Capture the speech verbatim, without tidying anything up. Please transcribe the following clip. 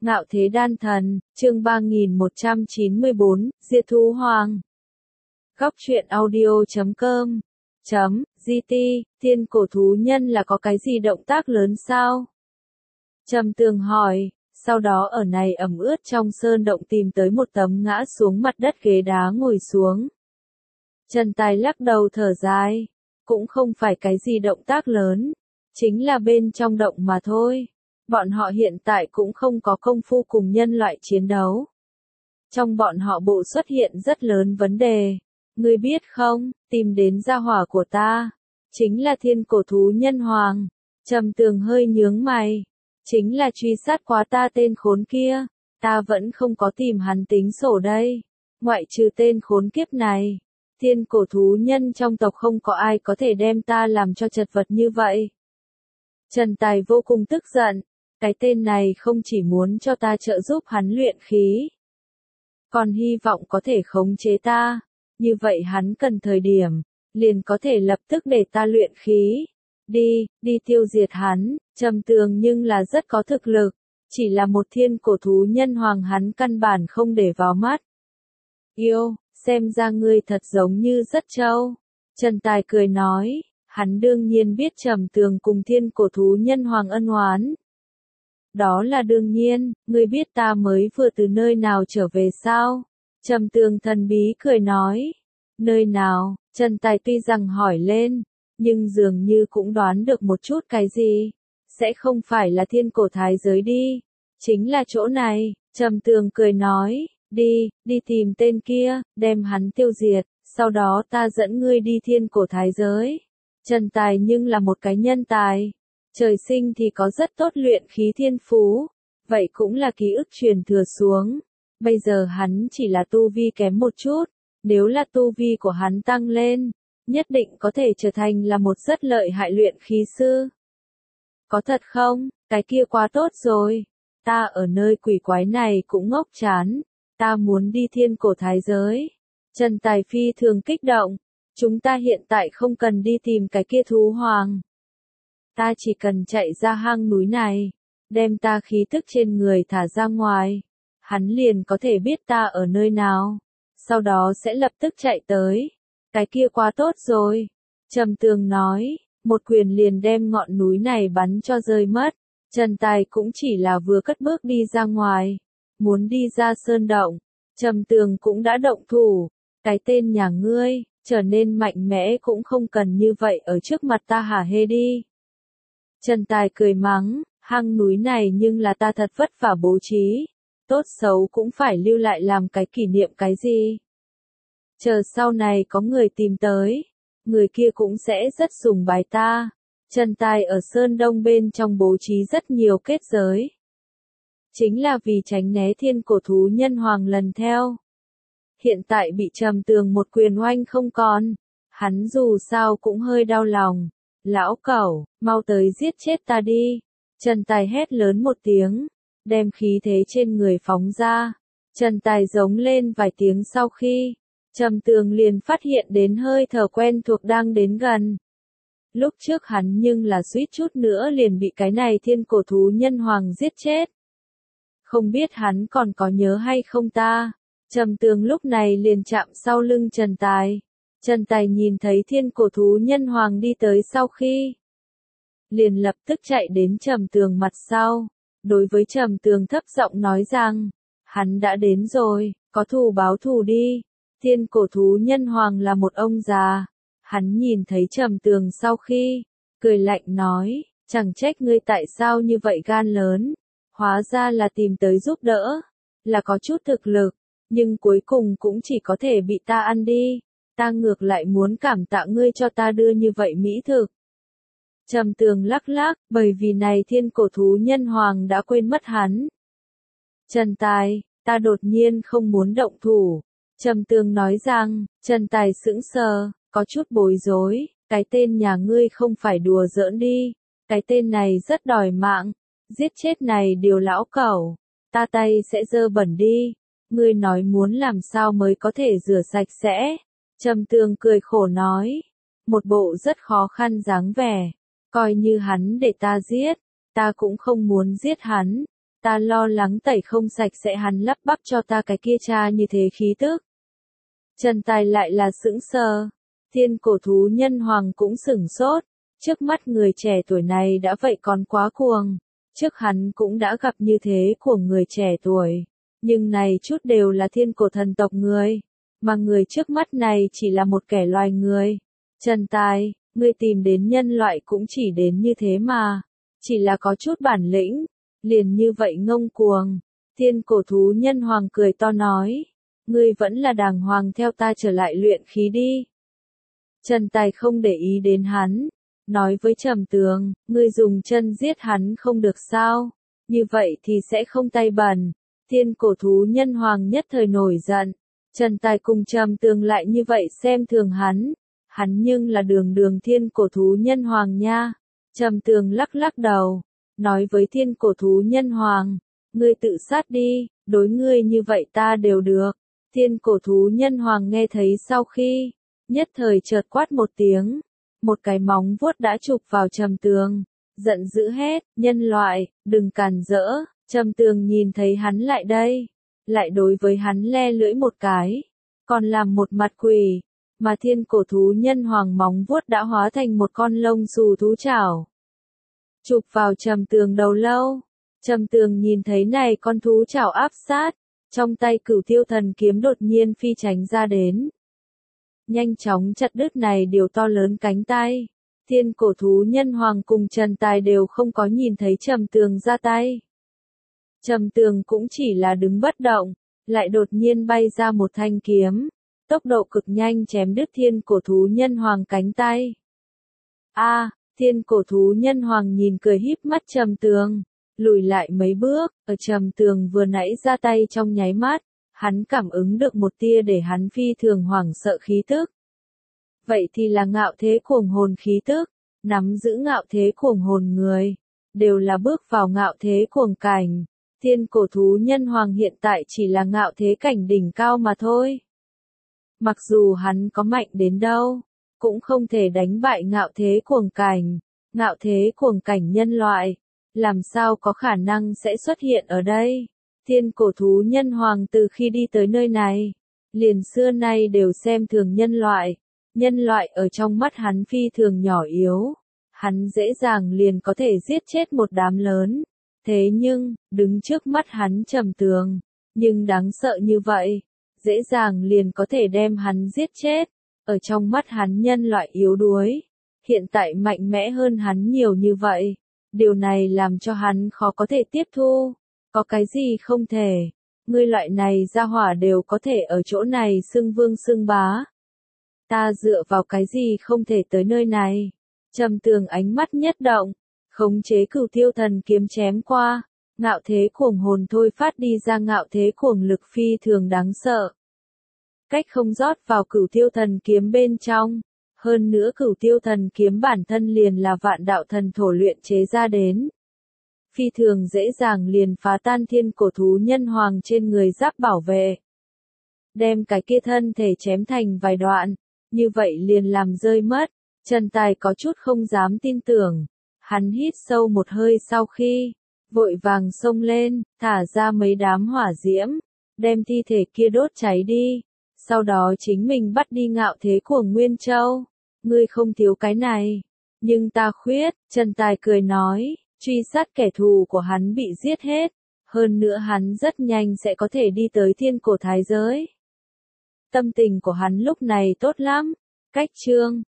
Ngạo thế đan thần, chương ba nghìn một trăm chín mươi bốn, Diệt thú hoàng. Góc truyện audio chấm com chấm giê tê, thiên cổ thú nhân là có cái gì động tác lớn sao? Trầm Tường hỏi, sau đó ở này ẩm ướt trong sơn động tìm tới một tấm ngã xuống mặt đất ghế đá ngồi xuống. Trần Tài lắc đầu thở dài, cũng không phải cái gì động tác lớn, chính là bên trong động mà thôi. Bọn họ hiện tại cũng không có công phu cùng nhân loại chiến đấu. Trong bọn họ bộ xuất hiện rất lớn vấn đề. Ngươi biết không, tìm đến gia hỏa của ta. Chính là thiên cổ thú nhân hoàng. Trầm Tường hơi nhướng mày. Chính là truy sát quá ta tên khốn kia. Ta vẫn không có tìm hắn tính sổ đây. Ngoại trừ tên khốn kiếp này. Thiên cổ thú nhân trong tộc không có ai có thể đem ta làm cho chật vật như vậy. Trần Tài vô cùng tức giận. Cái tên này không chỉ muốn cho ta trợ giúp hắn luyện khí, còn hy vọng có thể khống chế ta, như vậy hắn cần thời điểm, liền có thể lập tức để ta luyện khí. Đi, đi tiêu diệt hắn. Trầm Tường nhưng là rất có thực lực, chỉ là một thiên cổ thú nhân hoàng hắn căn bản không để vào mắt. Yêu, xem ra ngươi thật giống như rất trâu. Trần Tài cười nói, hắn đương nhiên biết Trầm Tường cùng thiên cổ thú nhân hoàng ân oán. Đó là đương nhiên, ngươi biết ta mới vừa từ nơi nào trở về sao? Trầm Tường thần bí cười nói. Nơi nào? Trần Tài tuy rằng hỏi lên, nhưng dường như cũng đoán được một chút cái gì. Sẽ không phải là thiên cổ thái giới đi. Chính là chỗ này. Trầm Tường cười nói, đi, đi tìm tên kia, đem hắn tiêu diệt, sau đó ta dẫn ngươi đi thiên cổ thái giới. Trần Tài nhưng là một cái nhân tài. Trời sinh thì có rất tốt luyện khí thiên phú, vậy cũng là ký ức truyền thừa xuống. Bây giờ hắn chỉ là tu vi kém một chút, nếu là tu vi của hắn tăng lên, nhất định có thể trở thành là một rất lợi hại luyện khí sư. Có thật không? Cái kia quá tốt rồi. Ta ở nơi quỷ quái này cũng ngốc chán, ta muốn đi thiên cổ thái giới. Trần Tài phi thường kích động, chúng ta hiện tại không cần đi tìm cái kia thú hoàng. Ta chỉ cần chạy ra hang núi này, đem ta khí tức trên người thả ra ngoài, hắn liền có thể biết ta ở nơi nào, sau đó sẽ lập tức chạy tới. Cái kia quá tốt rồi. Trầm Tường nói, một quyền liền đem ngọn núi này bắn cho rơi mất. Trần Tài cũng chỉ là vừa cất bước đi ra ngoài, muốn đi ra sơn động. Trầm Tường cũng đã động thủ, cái tên nhà ngươi, trở nên mạnh mẽ cũng không cần như vậy ở trước mặt ta hả hê đi. Trần Tài cười mắng, hang núi này nhưng là ta thật vất vả bố trí, tốt xấu cũng phải lưu lại làm cái kỷ niệm cái gì. Chờ sau này có người tìm tới, người kia cũng sẽ rất sùng bái ta. Trần Tài ở Sơn Đông bên trong bố trí rất nhiều kết giới. Chính là vì tránh né thiên cổ thú nhân hoàng lần theo. Hiện tại bị Trầm Tường một quyền oanh không còn, hắn dù sao cũng hơi đau lòng. Lão cẩu, mau tới giết chết ta đi. Trần Tài hét lớn một tiếng, đem khí thế trên người phóng ra. Trần Tài giống lên vài tiếng sau khi, Trầm Tường liền phát hiện đến hơi thở quen thuộc đang đến gần. Lúc trước hắn nhưng là suýt chút nữa liền bị cái này thiên cổ thú nhân hoàng giết chết. Không biết hắn còn có nhớ hay không ta. Trầm Tường lúc này liền chạm sau lưng Trần Tài. Trần Tài nhìn thấy thiên cổ thú nhân hoàng đi tới sau khi, liền lập tức chạy đến Trầm Tường mặt sau, đối với Trầm Tường thấp giọng nói rằng, hắn đã đến rồi, có thù báo thù đi. Thiên cổ thú nhân hoàng là một ông già, hắn nhìn thấy Trầm Tường sau khi, cười lạnh nói, chẳng trách ngươi tại sao như vậy gan lớn, hóa ra là tìm tới giúp đỡ, là có chút thực lực, nhưng cuối cùng cũng chỉ có thể bị ta ăn đi. Ta ngược lại muốn cảm tạ ngươi cho ta đưa như vậy mỹ thực. Trầm Tường lắc lắc, bởi vì này thiên cổ thú nhân hoàng đã quên mất hắn. Trần Tài, ta đột nhiên không muốn động thủ. Trầm Tường nói rằng, Trần Tài sững sờ, có chút bối rối, cái tên nhà ngươi không phải đùa giỡn đi, cái tên này rất đòi mạng, giết chết này điều lão cẩu, ta tay sẽ dơ bẩn đi, ngươi nói muốn làm sao mới có thể rửa sạch sẽ. Trầm Tường cười khổ nói, một bộ rất khó khăn dáng vẻ, coi như hắn để ta giết, ta cũng không muốn giết hắn, Ta lo lắng tẩy không sạch sẽ hắn lắp bắp cho ta cái kia cha như thế khí tức. Trần Tài lại là sững sờ. Thiên cổ thú nhân hoàng cũng sửng sốt. Trước mắt người trẻ tuổi này đã vậy còn quá cuồng. Trước hắn cũng đã gặp như thế của người trẻ tuổi. Nhưng này chút đều là thiên cổ thần tộc người. Mà người trước mắt này chỉ là một kẻ loài người. Trần Tài, ngươi tìm đến nhân loại cũng chỉ đến như thế mà. Chỉ là có chút bản lĩnh. Liền như vậy ngông cuồng. Thiên cổ thú nhân hoàng cười to nói. Ngươi vẫn là đàng hoàng theo ta trở lại luyện khí đi. Trần Tài không để ý đến hắn. Nói với Trầm Tường, ngươi dùng chân giết hắn không được sao. Như vậy thì sẽ không tay bẩn. Thiên cổ thú nhân hoàng nhất thời nổi giận. Trần Tài cùng Trầm Tường lại như vậy xem thường hắn. Hắn nhưng là đường đường thiên cổ thú nhân hoàng nha. Trầm Tường lắc lắc đầu. Nói với thiên cổ thú nhân hoàng. Ngươi tự sát đi, đối ngươi như vậy ta đều được. Thiên cổ thú nhân hoàng nghe thấy sau khi. Nhất thời chợt quát một tiếng. Một cái móng vuốt đã chụp vào Trầm Tường. Giận dữ hét, nhân loại, đừng cản rỡ. Trầm Tường nhìn thấy hắn lại đây. Lại đối với hắn le lưỡi một cái. Còn làm một mặt quỷ. Mà thiên cổ thú nhân hoàng móng vuốt đã hóa thành một con lông xù thú chảo. Chụp vào Trầm Tường đầu lâu. Trầm Tường nhìn thấy này con thú chảo áp sát. Trong tay Cửu Tiêu Thần kiếm đột nhiên phi tránh ra đến. Nhanh chóng chặt đứt này điều to lớn cánh tay. Thiên cổ thú nhân hoàng cùng Trần Tài đều không có nhìn thấy Trầm Tường ra tay. Trầm Tường cũng chỉ là đứng bất động. Lại đột nhiên bay ra một thanh kiếm. Tốc độ cực nhanh chém đứt thiên cổ thú nhân hoàng cánh tay. A, thiên cổ thú nhân hoàng nhìn cười híp mắt Trầm Tường. Lùi lại mấy bước, ở Trầm Tường vừa nãy ra tay trong nháy mắt. Hắn cảm ứng được một tia để hắn phi thường hoảng sợ khí tức. Vậy thì là ngạo thế cuồng hồn khí tức. Nắm giữ ngạo thế cuồng hồn người. Đều là bước vào ngạo thế cuồng cảnh. Thiên cổ thú nhân hoàng hiện tại chỉ là ngạo thế cảnh đỉnh cao mà thôi. Mặc dù hắn có mạnh đến đâu, cũng không thể đánh bại ngạo thế cuồng cảnh. Ngạo thế cuồng cảnh nhân loại, làm sao có khả năng sẽ xuất hiện ở đây? Thiên cổ thú nhân hoàng từ khi đi tới nơi này, liền xưa nay đều xem thường nhân loại. Nhân loại ở trong mắt hắn phi thường nhỏ yếu. Hắn dễ dàng liền có thể giết chết một đám lớn. Thế nhưng, đứng trước mắt hắn Trầm Tường, nhưng đáng sợ như vậy, dễ dàng liền có thể đem hắn giết chết. Ở trong mắt hắn nhân loại yếu đuối, hiện tại mạnh mẽ hơn hắn nhiều như vậy. Điều này làm cho hắn khó có thể tiếp thu. Có cái gì không thể? Ngươi loại này ra hỏa đều có thể ở chỗ này xưng vương xưng bá. Ta dựa vào cái gì không thể tới nơi này? Trầm Tường ánh mắt nhất động, khống chế Cửu Tiêu Thần kiếm chém qua. Ngạo thế cuồng hồn thôi phát đi ra ngạo thế cuồng lực phi thường đáng sợ. Cách không rót vào Cửu Tiêu Thần kiếm bên trong. Hơn nữa Cửu Tiêu Thần kiếm bản thân liền là vạn đạo thần thổ luyện chế ra đến. Phi thường dễ dàng liền phá tan thiên cổ thú nhân hoàng trên người giáp bảo vệ. Đem cái kia thân thể chém thành vài đoạn. Như vậy liền làm rơi mất. Trần Tài có chút không dám tin tưởng. Hắn hít sâu một hơi sau khi, vội vàng xông lên, thả ra mấy đám hỏa diễm, đem thi thể kia đốt cháy đi. Sau đó chính mình bắt đi ngạo thế của Nguyên Châu. Ngươi không thiếu cái này, nhưng ta khuyết. Trần Tài cười nói, truy sát kẻ thù của hắn bị giết hết. Hơn nữa hắn rất nhanh sẽ có thể đi tới thiên cổ thái giới. Tâm tình của hắn lúc này tốt lắm. Cách chương